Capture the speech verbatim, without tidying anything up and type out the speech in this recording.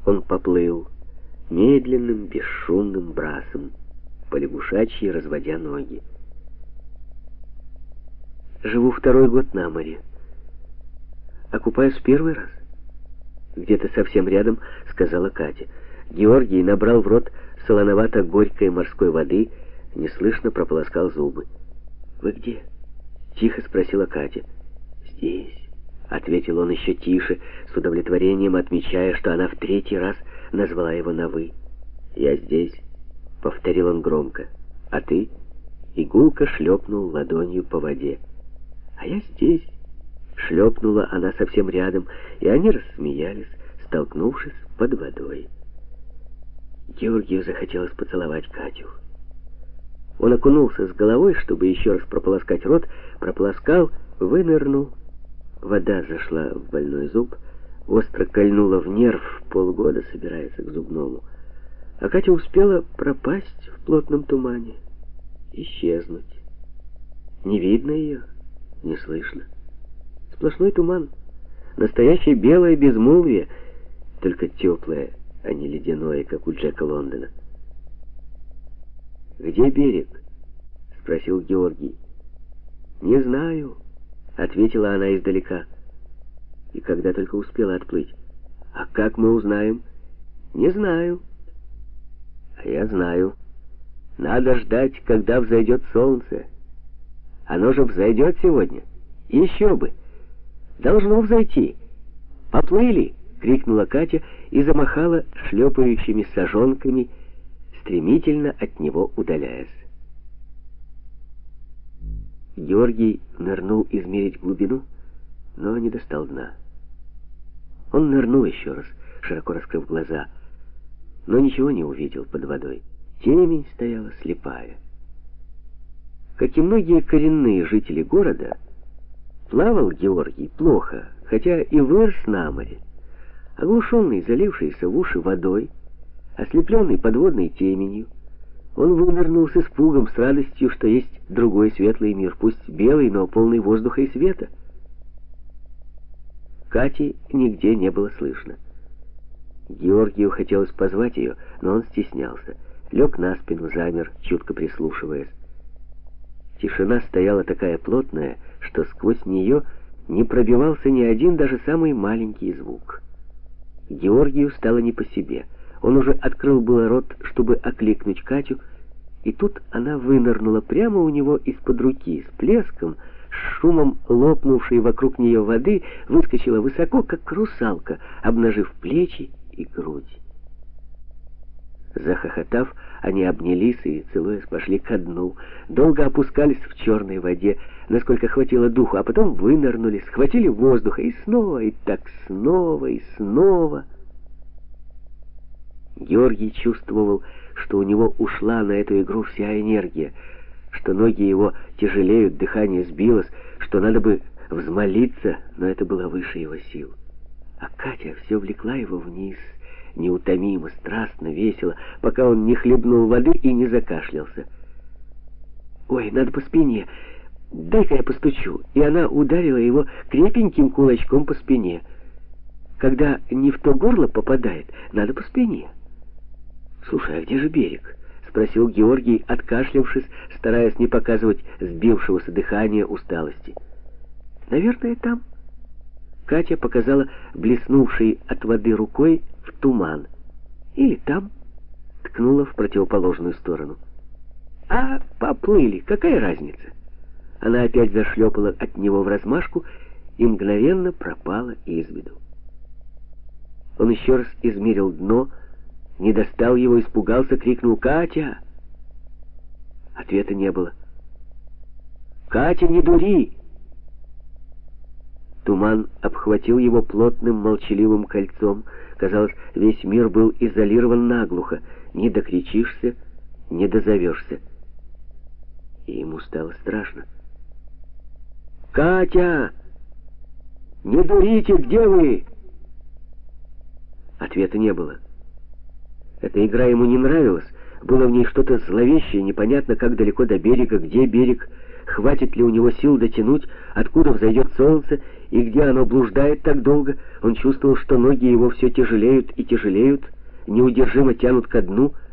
Он поплыл медленным, бесшумным брасом, полягушачьи разводя ноги. «Живу второй год на море. Окупаюсь первый раз», — где-то совсем рядом сказала Катя. Георгий набрал в рот солоновато-горькой морской воды, неслышно прополоскал зубы. «Вы где?» — тихо спросила Катя. «Здесь», — ответил он еще тише, с удовлетворением отмечая, что она в третий раз назвала его на «вы». «Я здесь», — повторил он громко. «А ты?» И гулко шлепнул ладонью по воде. «А я здесь», — шлепнула она совсем рядом, и они рассмеялись, столкнувшись под водой. Георгию захотелось поцеловать Катю. Он окунулся с головой, чтобы еще раз прополоскать рот, прополоскал, вынырнул. Вода зашла в больной зуб, остро кольнула в нерв, полгода собирается к зубному. А Катя успела пропасть в плотном тумане, исчезнуть. Не видно ее, не слышно. Сплошной туман, настоящее белое безмолвие, только теплое, а не ледяное, как у Джека Лондона. «Где берег?» — спросил Георгий. «Не знаю», — ответила она издалека. И когда только успела отплыть. «А как мы узнаем?» «Не знаю». «А я знаю. Надо ждать, когда взойдет солнце. Оно же взойдет сегодня. Еще бы. Должно взойти. Поплыли!» — крикнула Катя и замахала шлепающими сажонками, стремительно от него удаляясь. Георгий нырнул измерить глубину, но не достал дна. Он нырнул еще раз, широко раскрыв глаза, но ничего не увидел под водой. Темень стояла слепая. Как и многие коренные жители города, плавал Георгий плохо, хотя и вырос на море. Оглушенный, залившийся в уши водой, ослепленный подводной теменью, он вынырнул с испугом, с радостью, что есть другой светлый мир, пусть белый, но полный воздуха и света. Кати нигде не было слышно. Георгию хотелось позвать ее, но он стеснялся. Лег на спину, замер, чутко прислушиваясь. Тишина стояла такая плотная, что сквозь нее не пробивался ни один, даже самый маленький звук. Георгию стало не по себе. Он уже открыл было рот, чтобы окликнуть Катю, и тут она вынырнула прямо у него из-под руки, с плеском, с шумом лопнувшей вокруг нее воды, выскочила высоко, как русалка, обнажив плечи и грудь. Захохотав, они обнялись и, целуясь, пошли ко дну. Долго опускались в черной воде, насколько хватило духу, а потом вынырнули, схватили воздуха, и снова, и так снова, и снова. Георгий чувствовал, что у него ушла на эту игру вся энергия, что ноги его тяжелеют, дыхание сбилось, что надо бы взмолиться, но это было выше его сил. А Катя все влекла его вниз, неутомимо, страстно, весело, пока он не хлебнул воды и не закашлялся. «Ой, надо по спине, дай-ка я постучу». И она ударила его крепеньким кулачком по спине. Когда не в то горло попадает, надо по спине. «Слушай, а где же берег?» — спросил Георгий, откашлявшись, стараясь не показывать сбившегося дыхания, усталости. «Наверное, там». Катя показала блеснувшей от воды рукой в туман. «Или там», — ткнула в противоположную сторону. «А, поплыли, какая разница?» Она опять зашлепала от него в размашку и мгновенно пропала из виду. Он еще раз измерил дно, не достал его, испугался, крикнул: «Катя!» Ответа не было. «Катя, не дури!» Туман обхватил его плотным молчаливым кольцом. Казалось, весь мир был изолирован наглухо. Не докричишься, не дозовешься. И ему стало страшно. «Катя! Не дурите, где вы?» Ответа не было. Эта игра ему не нравилась. Было в ней что-то зловещее, непонятно, как далеко до берега, где берег. хватит ли у него сил дотянуть, откуда взойдет солнце и где оно блуждает так долго. Он чувствовал, что ноги его все тяжелеют и тяжелеют, неудержимо тянут ко дну.